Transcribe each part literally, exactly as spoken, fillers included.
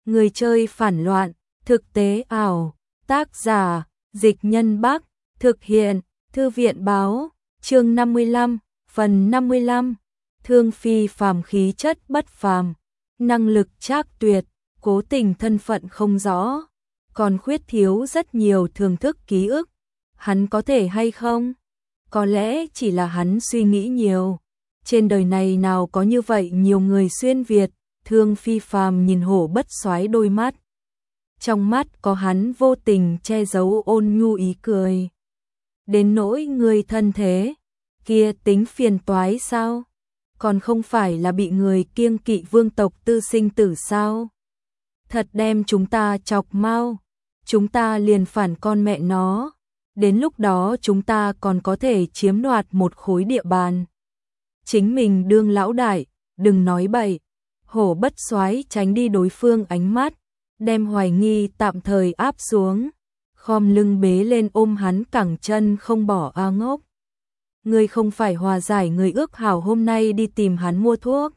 Người chơi phản loạn, thực tế ảo, tác giả, Dịch Nhân Bắc, thực hiện, Thư viện báo, chương năm mươi lăm, phần năm mươi lăm, Thương Phi phàm khí chất bất phàm, năng lực trác tuyệt, cố tình thân phận không rõ, còn khuyết thiếu rất nhiều thưởng thức ký ức, hắn có thể hay không? Có lẽ chỉ là hắn suy nghĩ nhiều. Trên đời này nào có như vậy nhiều người xuyên Việt. Thương Phi phàm nhìn Hổ Bất Soái đôi mắt. Trong mắt có hắn vô tình che giấu ôn nhu ý cười. Đến nỗi người thân thế, kia tính phiền toái sao? Còn không phải là bị người kiêng kỵ vương tộc tư sinh tử sao? Thật đem chúng ta chọc mau, chúng ta liền phản con mẹ nó. Đến lúc đó chúng ta còn có thể chiếm đoạt một khối địa bàn. Chính mình đương lão đại, đừng nói bậy. Hổ Bất Soái tránh đi đối phương ánh mắt, đem hoài nghi tạm thời áp xuống, khom lưng bế lên ôm hắn cẳng chân không bỏ a ngốc. Ngươi không phải hòa giải người ước hảo hôm nay đi tìm hắn mua thuốc.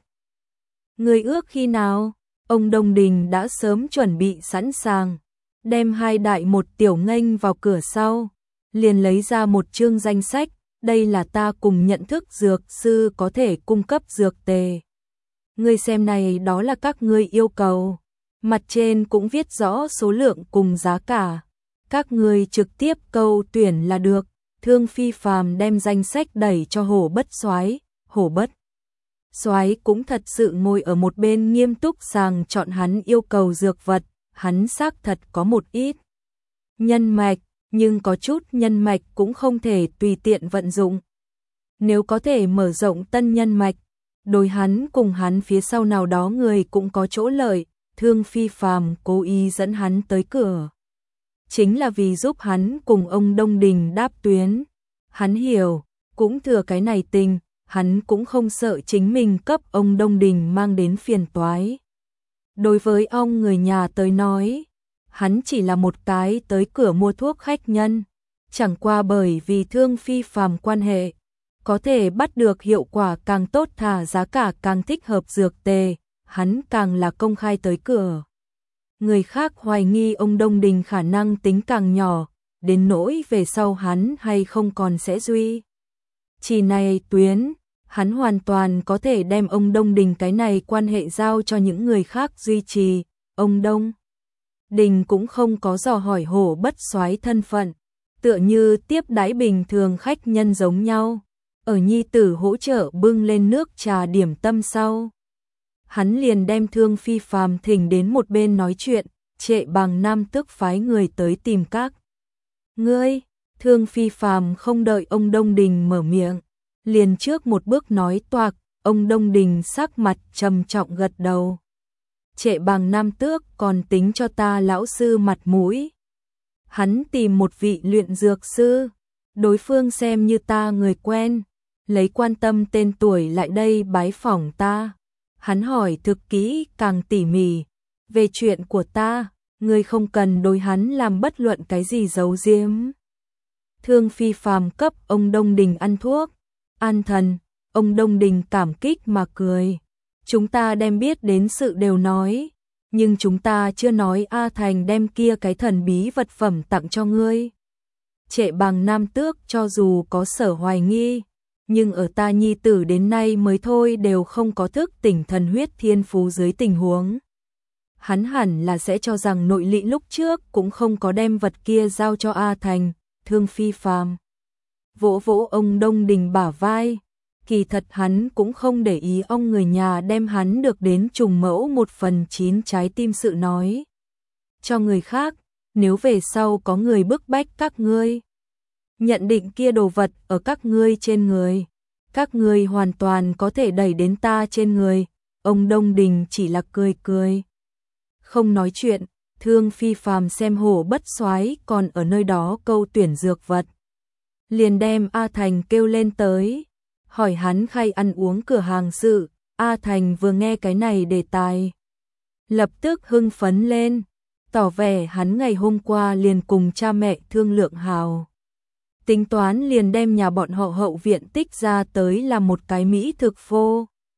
Người ước khi nào? Ông Đông Đình đã sớm chuẩn bị sẵn sàng, đem hai đại một tiểu nghênh vào cửa sau, liền lấy ra một chương danh sách, đây là ta cùng nhận thức dược sư có thể cung cấp dược tề. Ngươi xem này đó là các ngươi yêu cầu, mặt trên cũng viết rõ số lượng cùng giá cả, các ngươi trực tiếp câu tuyển là được. Thương Phi phàm đem danh sách đẩy cho Hổ Bất Soái, Hổ Bất Soái cũng thật sự ngồi ở một bên nghiêm túc sàng chọn hắn yêu cầu dược vật, hắn xác thật có một ít nhân mạch, nhưng có chút nhân mạch cũng không thể tùy tiện vận dụng. Nếu có thể mở rộng tân nhân mạch, đối hắn cùng hắn phía sau nào đó người cũng có chỗ lợi. Thương Phi phàm cố ý dẫn hắn tới cửa, chính là vì giúp hắn cùng ông Đông Đình đáp tuyến. Hắn hiểu, cũng thừa cái này tình, hắn cũng không sợ chính mình cấp ông Đông Đình mang đến phiền toái. Đối với ông người nhà tới nói, hắn chỉ là một cái tới cửa mua thuốc khách nhân, chẳng qua bởi vì Thương Phi phàm quan hệ, có thể bắt được hiệu quả càng tốt thả giá cả càng thích hợp dược tề, hắn càng là công khai tới cửa. Người khác hoài nghi ông Đông Đình khả năng tính càng nhỏ, đến nỗi về sau hắn hay không còn sẽ duy. Chỉ này tuyến, hắn hoàn toàn có thể đem ông Đông Đình cái này quan hệ giao cho những người khác duy trì. Ông Đông Đình cũng không có dò hỏi Hổ Bất Soái thân phận, tựa như tiếp đãi bình thường khách nhân giống nhau. Ở nhi tử hỗ trợ bưng lên nước trà điểm tâm sau, hắn liền đem Thương Phi phàm thỉnh đến một bên nói chuyện. Trệ Bàng Nam Tước phái người tới tìm các ngươi. Thương Phi phàm không đợi ông Đông Đình mở miệng, liền trước một bước nói toạc. Ông Đông Đình sắc mặt trầm trọng gật đầu. Trệ Bàng Nam Tước còn tính cho ta lão sư mặt mũi. Hắn tìm một vị luyện dược sư, đối phương xem như ta người quen, lấy quan tâm tên tuổi lại đây bái phỏng ta. Hắn hỏi thực kỹ càng tỉ mỉ về chuyện của ta, ngươi không cần đối hắn làm bất luận cái gì giấu giếm. Thương Phi phàm cấp ông Đông Đình ăn thuốc, an thần. Ông Đông Đình cảm kích mà cười. Chúng ta đem biết đến sự đều nói, nhưng chúng ta chưa nói A Thành đem kia cái thần bí vật phẩm tặng cho ngươi. Trệ Bàng Nam Tước cho dù có sở hoài nghi, nhưng ở ta nhi tử đến nay mới thôi đều không có thức tỉnh thần huyết thiên phú dưới tình huống. Hắn hẳn là sẽ cho rằng nội lị lúc trước cũng không có đem vật kia giao cho A Thành. Thương Phi phàm vỗ vỗ ông Đông Đình bả vai, kỳ thật hắn cũng không để ý ông người nhà đem hắn được đến trùng mẫu một phần chín trái tim sự nói cho người khác, nếu về sau có người bức bách các ngươi nhận định kia đồ vật ở các ngươi trên người, các ngươi hoàn toàn có thể đẩy đến ta trên người. Ông Đông Đình chỉ là cười cười, không nói chuyện. Thương Phi phàm xem Hổ Bất Soái còn ở nơi đó câu tuyển dược vật, liền đem A Thành kêu lên tới, hỏi hắn khai ăn uống cửa hàng sự. A Thành vừa nghe cái này đề tài, lập tức hưng phấn lên, tỏ vẻ hắn ngày hôm qua liền cùng cha mẹ thương lượng hào, tính toán liền đem nhà bọn họ hậu viện tích ra tới làm một cái mỹ thực phô.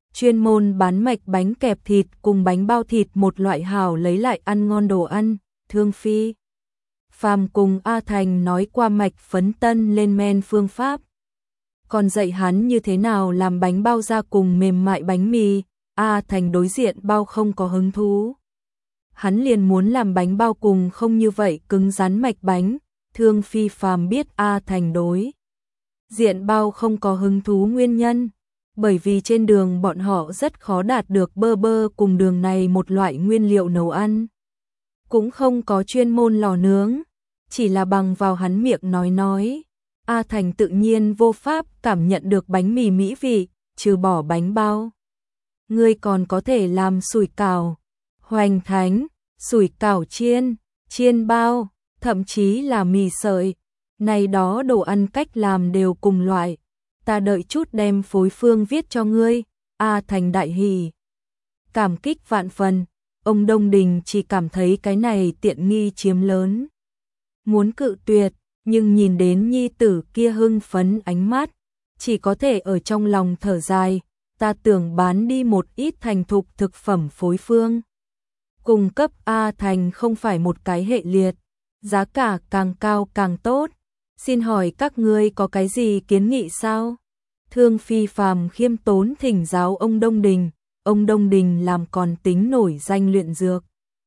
chuyên môn bán mạch bánh kẹp thịt cùng bánh bao thịt, một loại hảo lấy lại ăn ngon đồ ăn. Thương Phi Phàm cùng A Thành nói qua mạch phấn tân lên men phương pháp, còn dạy hắn như thế nào làm bánh bao da cùng mềm mại bánh mì. A Thành đối diện bao không có hứng thú. Hắn liền muốn làm bánh bao cùng không như vậy cứng rắn mạch bánh. Thương Phi Phàm biết A Thành đối diện bao không có hứng thú nguyên nhân, bởi vì trên đường bọn họ rất khó đạt được bơ bơ cùng đường này một loại nguyên liệu nấu ăn. Cũng không có chuyên môn lò nướng, chỉ là bằng vào hắn miệng nói nói. A Thành tự nhiên vô pháp cảm nhận được bánh mì mỹ vị, trừ bỏ bánh bao. Ngươi còn có thể làm sủi cảo, hoành thánh, sủi cảo chiên, chiên bao, thậm chí là mì sợi. Này đó đồ ăn cách làm đều cùng loại. Ta đợi chút đem phối phương viết cho ngươi. A Thành đại hỉ, cảm kích vạn phần. Ông Đông Đình chỉ cảm thấy cái này tiện nghi chiếm lớn, muốn cự tuyệt, nhưng nhìn đến nhi tử kia hưng phấn ánh mắt, chỉ có thể ở trong lòng thở dài. Ta tưởng bán đi một ít thành thục thực phẩm phối phương, cung cấp A Thành không phải một cái hệ liệt, giá cả càng cao càng tốt. Xin hỏi các ngươi có cái gì kiến nghị sao? Thương Phi Phàm khiêm tốn thỉnh giáo ông Đông Đình. Ông Đông Đình làm còn tính nổi danh luyện dược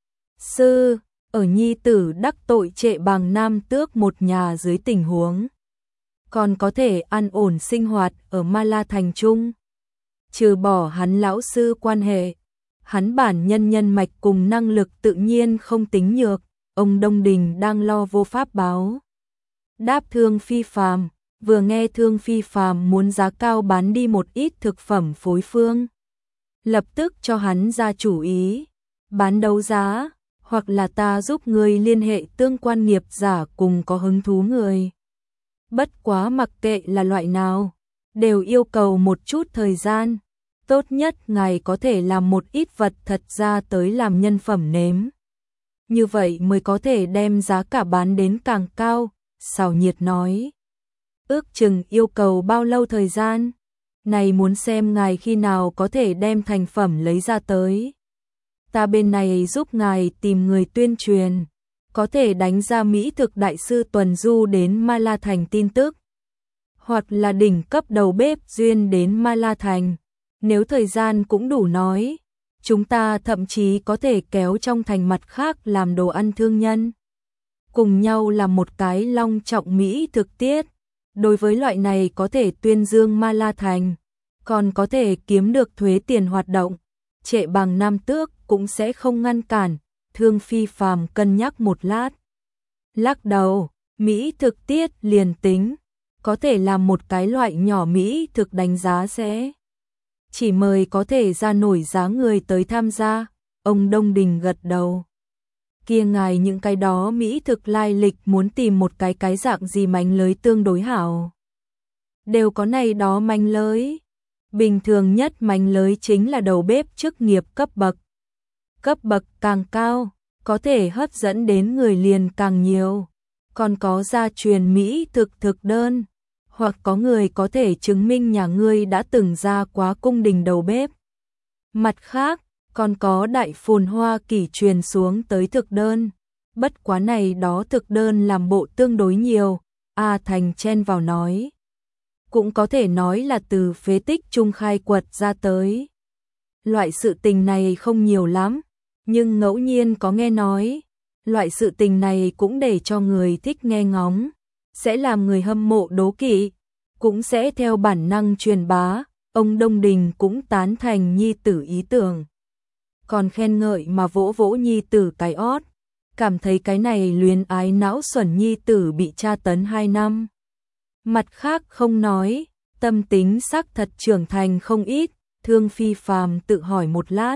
sư, ở nhi tử đắc tội Trệ Bàng Nam Tước một nhà dưới tình huống, còn có thể an ổn sinh hoạt ở Ma La Thành Trung. Trừ bỏ hắn lão sư quan hệ, hắn bản nhân nhân mạch cùng năng lực tự nhiên không tính nhược. Ông Đông Đình đang lo vô pháp báo đáp Thương Phi Phàm, vừa nghe Thương Phi Phàm muốn giá cao bán đi một ít thực phẩm phối phương, lập tức cho hắn ra chủ ý, bán đấu giá, hoặc là ta giúp người liên hệ tương quan nghiệp giả cùng có hứng thú người. Bất quá mặc kệ là loại nào, đều yêu cầu một chút thời gian, tốt nhất ngài có thể làm một ít vật thật ra tới làm nhân phẩm nếm. Như vậy mới có thể đem giá cả bán đến càng cao. Sào Nhiệt nói, ước chừng yêu cầu bao lâu thời gian? Này muốn xem ngài khi nào có thể đem thành phẩm lấy ra tới. Ta bên này giúp ngài tìm người tuyên truyền, có thể đánh ra Mỹ thực đại sư tuần du đến Ma La Thành tin tức, hoặc là đỉnh cấp đầu bếp duyên đến Ma La Thành. Nếu thời gian cũng đủ nói, chúng ta thậm chí có thể kéo trong thành mặt khác làm đồ ăn thương nhân, cùng nhau làm một cái long trọng Mỹ thực tiết. Đối với loại này có thể tuyên dương Ma La Thành, còn có thể kiếm được thuế tiền hoạt động, Trệ Bàng Nam Tước cũng sẽ không ngăn cản. Thương Phi Phàm cân nhắc một lát, lắc đầu, Mỹ thực tiết liền tính, có thể làm một cái loại nhỏ Mỹ thực đánh giá sẽ chỉ mời có thể ra nổi giá người tới tham gia. Ông Đông Đình gật đầu. Kia ngài những cái đó Mỹ thực lai lịch muốn tìm một cái cái dạng gì mánh lới tương đối hảo? Đều có này đó mánh lới. Bình thường nhất mánh lới chính là đầu bếp chức nghiệp cấp bậc. Cấp bậc càng cao, có thể hấp dẫn đến người liền càng nhiều. Còn có gia truyền Mỹ thực thực đơn, hoặc có người có thể chứng minh nhà ngươi đã từng ra quá cung đình đầu bếp. Mặt khác, còn có đại phồn hoa kỷ truyền xuống tới thực đơn. Bất quá này đó thực đơn làm bộ tương đối nhiều. A Thành chen vào nói, cũng có thể nói là từ phế tích trung khai quật ra tới. Loại sự tình này không nhiều lắm, nhưng ngẫu nhiên có nghe nói. Loại sự tình này cũng để cho người thích nghe ngóng, sẽ làm người hâm mộ đố kỵ, cũng sẽ theo bản năng truyền bá. Ông Đông Đình cũng tán thành nhi tử ý tưởng, còn khen ngợi mà vỗ vỗ nhi tử cái ót, cảm thấy cái này luyến ái não xuẩn nhi tử bị tra tấn hai năm. Mặt khác không nói, tâm tính sắc thật trưởng thành không ít. Thương Phi Phàm tự hỏi một lát,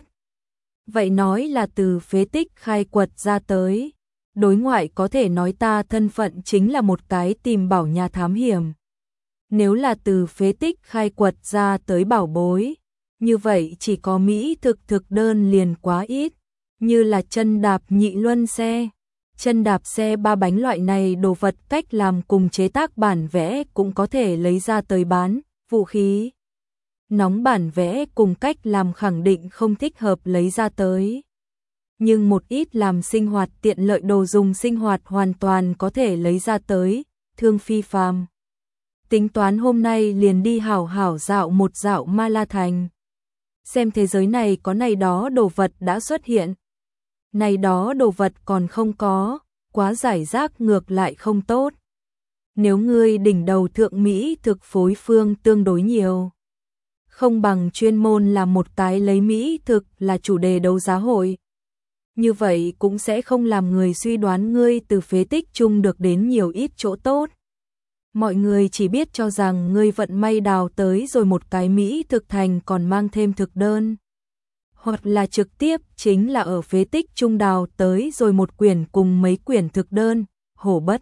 vậy nói là từ phế tích khai quật ra tới. Đối ngoại có thể nói ta thân phận chính là một cái tìm bảo nhà thám hiểm. Nếu là từ phế tích khai quật ra tới bảo bối, như vậy chỉ có Mỹ thực thực đơn liền quá ít, như là chân đạp nhị luân xe, chân đạp xe ba bánh loại này đồ vật cách làm cùng chế tác bản vẽ cũng có thể lấy ra tới bán. Vũ khí nóng bản vẽ cùng cách làm khẳng định không thích hợp lấy ra tới. Nhưng một ít làm sinh hoạt tiện lợi đồ dùng sinh hoạt hoàn toàn có thể lấy ra tới, Thương phi phàm. Tính toán hôm nay liền đi hảo hảo dạo một dạo Ma La Thành. Xem thế giới này có này đó đồ vật đã xuất hiện. Này đó đồ vật còn không có, quá giải rác ngược lại không tốt. Nếu ngươi đỉnh đầu thượng Mỹ thực phối phương tương đối nhiều, không bằng chuyên môn là một cái lấy Mỹ thực là chủ đề đấu giá hội. Như vậy cũng sẽ không làm người suy đoán ngươi từ phế tích chung được đến nhiều ít chỗ tốt. Mọi người chỉ biết cho rằng ngươi vận may đào tới rồi một cái Mỹ thực thành còn mang thêm thực đơn. Hoặc là trực tiếp chính là ở phế tích trung đào tới rồi một quyển cùng mấy quyển thực đơn, Hổ Bất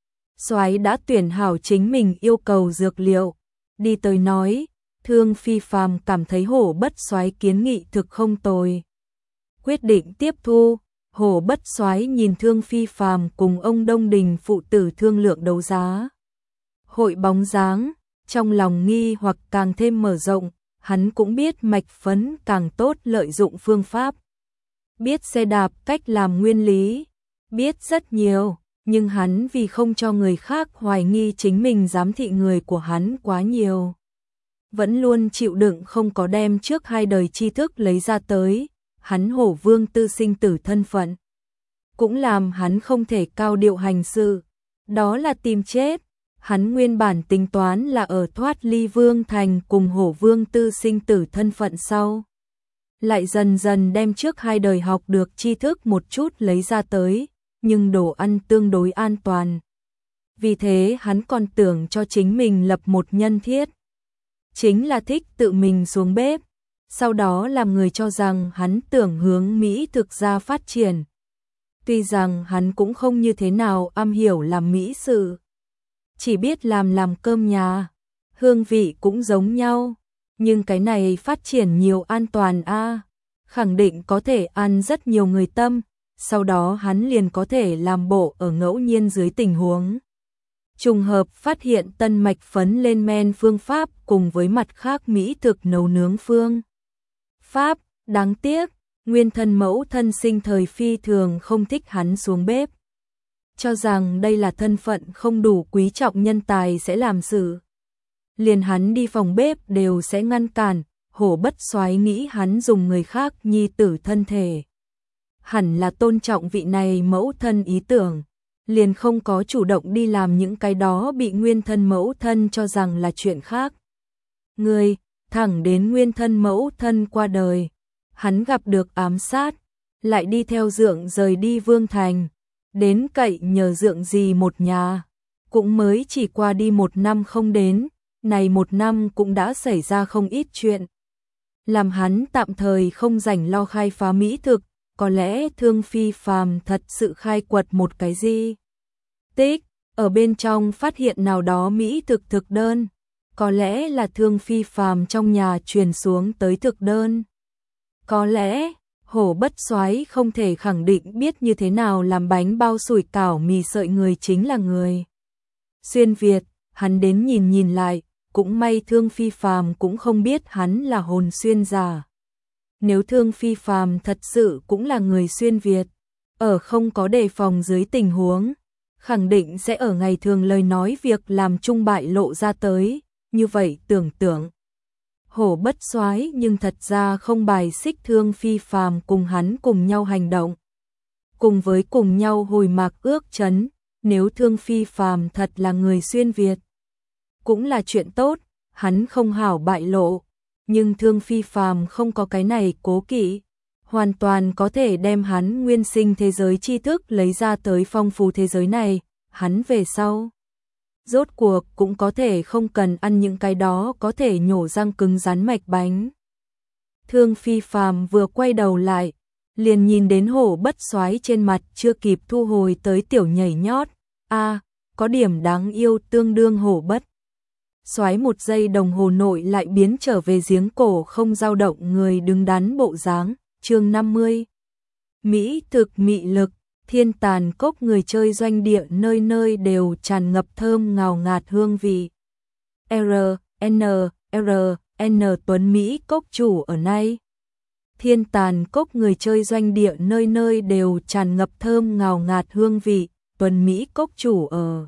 Soái đã tuyển hảo chính mình yêu cầu dược liệu, đi tới nói, Thương phi phàm cảm thấy Hổ Bất Soái kiến nghị thực không tồi. Quyết định tiếp thu, Hổ Bất Soái nhìn Thương phi phàm cùng ông Đông Đình phụ tử thương lượng đấu giá. Hội bóng dáng, trong lòng nghi hoặc càng thêm mở rộng, hắn cũng biết mạch phấn càng tốt lợi dụng phương pháp. Biết xe đạp cách làm nguyên lý, biết rất nhiều, nhưng hắn vì không cho người khác hoài nghi chính mình giám thị người của hắn quá nhiều. Vẫn luôn chịu đựng không có đem trước hai đời tri thức lấy ra tới, hắn Hổ Vương tư sinh tử thân phận. Cũng làm hắn không thể cao điệu hành sự, đó là tìm chết. Hắn nguyên bản tính toán là ở thoát ly Vương Thành cùng Hổ Vương tư sinh tử thân phận sau. Lại dần dần đem trước hai đời học được tri thức một chút lấy ra tới, nhưng đồ ăn tương đối an toàn. Vì thế hắn còn tưởng cho chính mình lập một nhân thiết. Chính là thích tự mình xuống bếp, sau đó làm người cho rằng hắn tưởng hướng Mỹ thực ra phát triển. Tuy rằng hắn cũng không như thế nào am hiểu làm Mỹ sự. Chỉ biết làm làm cơm nhà, hương vị cũng giống nhau, nhưng cái này phát triển nhiều an toàn a, à, khẳng định có thể ăn rất nhiều người tâm, sau đó hắn liền có thể làm bộ ở ngẫu nhiên dưới tình huống. Trùng hợp phát hiện tân mạch phấn lên men phương pháp cùng với mặt khác Mỹ thực nấu nướng phương pháp, đáng tiếc, nguyên thân mẫu thân sinh thời phi thường không thích hắn xuống bếp. Cho rằng đây là thân phận không đủ quý trọng nhân tài sẽ làm sự. Liền hắn đi phòng bếp đều sẽ ngăn cản, Hổ Bất Soái nghĩ hắn dùng người khác nhi tử thân thể. Hẳn là tôn trọng vị này mẫu thân ý tưởng, liền không có chủ động đi làm những cái đó bị nguyên thân mẫu thân cho rằng là chuyện khác. Người, thẳng đến nguyên thân mẫu thân qua đời, hắn gặp được ám sát, lại đi theo dượng rời đi Vương Thành. Đến cậy nhờ dượng gì một nhà, cũng mới chỉ qua đi một năm không đến, này một năm cũng đã xảy ra không ít chuyện. Làm hắn tạm thời không rảnh lo khai phá Mỹ thực, có lẽ Thương phi phàm thật sự khai quật một cái gì. Tích, ở bên trong phát hiện nào đó Mỹ thực thực đơn, có lẽ là Thương phi phàm trong nhà truyền xuống tới thực đơn. Có lẽ Hổ Bất Soái không thể khẳng định biết như thế nào làm bánh bao sủi cảo mì sợi người chính là người xuyên Việt, hắn đến nhìn nhìn lại, cũng may Thương phi phàm cũng không biết hắn là hồn xuyên giả. Nếu Thương phi phàm thật sự cũng là người xuyên Việt, ở không có đề phòng dưới tình huống, khẳng định sẽ ở ngày thường lời nói việc làm trung bại lộ ra tới, như vậy tưởng tượng. Hổ Bất Soái nhưng thật ra không bài xích Thương phi phàm cùng hắn cùng nhau hành động. Cùng với cùng nhau hồi mạc ước chấn, nếu Thương phi phàm thật là người xuyên Việt, cũng là chuyện tốt, hắn không hảo bại lộ, nhưng Thương phi phàm không có cái này cố kỵ, hoàn toàn có thể đem hắn nguyên sinh thế giới tri thức lấy ra tới phong phú thế giới này, hắn về sau. Rốt cuộc cũng có thể không cần ăn những cái đó có thể nhổ răng cứng rắn mạch bánh. Thương phi phàm vừa quay đầu lại, liền nhìn đến Hổ Bất Soái trên mặt chưa kịp thu hồi tới tiểu nhảy nhót, a à, có điểm đáng yêu tương đương Hổ Bất Soái một giây đồng hồ nội lại biến trở về giếng cổ không dao động người đứng đắn bộ dáng. Chương năm mươi. Mỹ thực mị lực, thiên tàn cốc người chơi doanh địa nơi nơi đều tràn ngập thơm ngào ngạt hương vị. R, N, R, N Tuấn Mỹ cốc chủ ở nay. Thiên Tàn Cốc người chơi doanh địa nơi nơi đều tràn ngập thơm ngào ngạt hương vị, Tuấn Mỹ cốc chủ ở.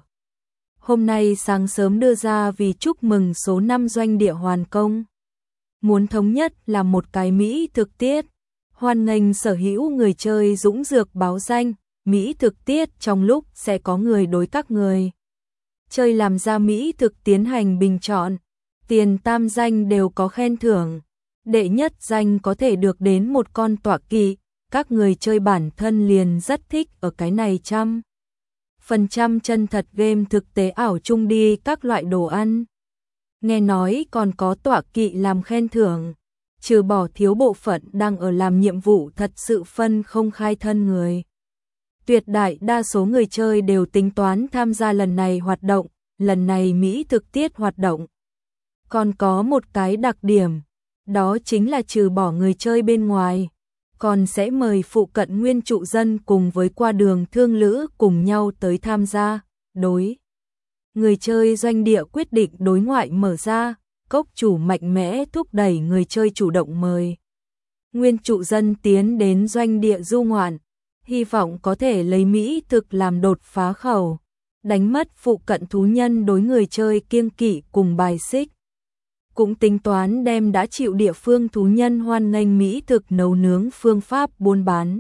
Hôm nay sáng sớm đưa ra vì chúc mừng số năm doanh địa hoàn công. Muốn thống nhất là một cái Mỹ thực tiết, hoan nghênh sở hữu người chơi dũng dược báo danh, Mỹ thực tiết trong lúc sẽ có người đối các người chơi làm ra Mỹ thực tiến hành bình chọn, tiền tam danh đều có khen thưởng. Đệ nhất danh có thể được đến một con tọa kỵ, các người chơi bản thân liền rất thích ở cái này trăm. Phần trăm chân thật game thực tế ảo chung đi các loại đồ ăn. Nghe nói còn có tọa kỵ làm khen thưởng, trừ bỏ thiếu bộ phận đang ở làm nhiệm vụ thật sự phân không khai thân người. Tuyệt đại đa số người chơi đều tính toán tham gia lần này hoạt động, lần này Mỹ thực tiết hoạt động. Còn có một cái đặc điểm, đó chính là trừ bỏ người chơi bên ngoài, còn sẽ mời phụ cận nguyên trụ dân cùng với qua đường thương lữ cùng nhau tới tham gia. Đối người chơi doanh địa quyết định đối ngoại mở ra, cốc chủ mạnh mẽ thúc đẩy người chơi chủ động mời nguyên trụ dân tiến đến doanh địa du ngoạn, hy vọng có thể lấy Mỹ thực làm đột phá khẩu, đánh mất phụ cận thú nhân đối người chơi kiêng kỵ cùng bài xích. Cũng tính toán đem đã chịu địa phương thú nhân hoan nghênh Mỹ thực nấu nướng phương pháp buôn bán.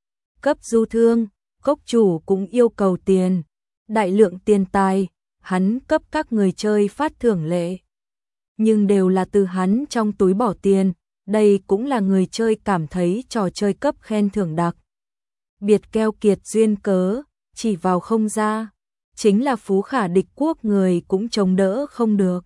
Cấp du thương, cốc chủ cũng yêu cầu tiền, đại lượng tiền tài, hắn cấp các người chơi phát thưởng lệ. Nhưng đều là từ hắn trong túi bỏ tiền, đây cũng là người chơi cảm thấy trò chơi cấp khen thưởng đặc. Biệt keo kiệt duyên cớ, chỉ vào không ra, chính là phú khả địch quốc người cũng chống đỡ không được.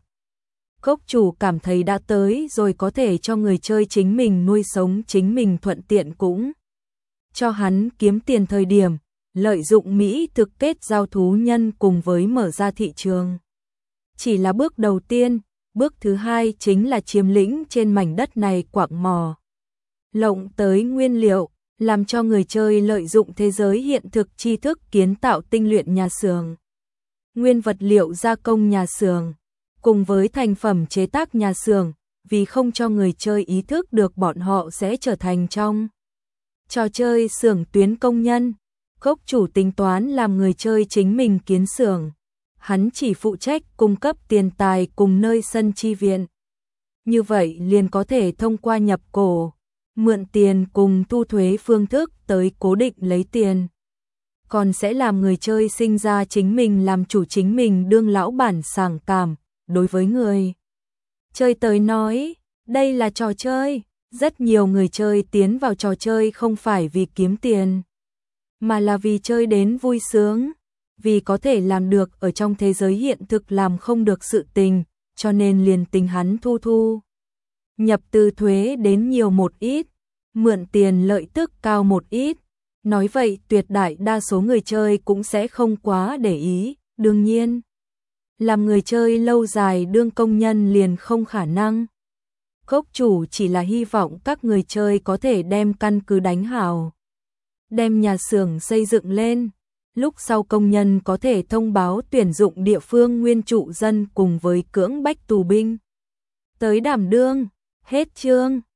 Cốc chủ cảm thấy đã tới rồi có thể cho người chơi chính mình nuôi sống chính mình thuận tiện cũng cho hắn kiếm tiền thời điểm, lợi dụng Mỹ thực kết giao thú nhân cùng với mở ra thị trường. Chỉ là bước đầu tiên, bước thứ hai chính là chiếm lĩnh trên mảnh đất này quạng mỏ. Lộng tới nguyên liệu, làm cho người chơi lợi dụng thế giới hiện thực tri thức kiến tạo tinh luyện nhà xưởng. Nguyên vật liệu gia công nhà xưởng, cùng với thành phẩm chế tác nhà xưởng, vì không cho người chơi ý thức được bọn họ sẽ trở thành trong trò chơi xưởng tuyến công nhân. Cốc chủ tính toán làm người chơi chính mình kiến xưởng, hắn chỉ phụ trách cung cấp tiền tài cùng nơi sân chi viện. Như vậy liền có thể thông qua nhập cổ, mượn tiền cùng thu thuế phương thức tới cố định lấy tiền. Còn sẽ làm người chơi sinh ra chính mình làm chủ chính mình đương lão bản sảng cảm. Đối với người chơi tới nói, đây là trò chơi, rất nhiều người chơi tiến vào trò chơi không phải vì kiếm tiền, mà là vì chơi đến vui sướng, vì có thể làm được ở trong thế giới hiện thực làm không được sự tình, cho nên liền tình hắn thu thu. Nhập từ thuế đến nhiều một ít, mượn tiền lợi tức cao một ít, nói vậy tuyệt đại đa số người chơi cũng sẽ không quá để ý, đương nhiên. Làm người chơi lâu dài đương công nhân liền không khả năng. Cốc chủ chỉ là hy vọng các người chơi có thể đem căn cứ đánh hào, đem nhà xưởng xây dựng lên, lúc sau công nhân có thể thông báo tuyển dụng địa phương nguyên trụ dân cùng với cưỡng bách tù binh tới đảm đương. Hết chương.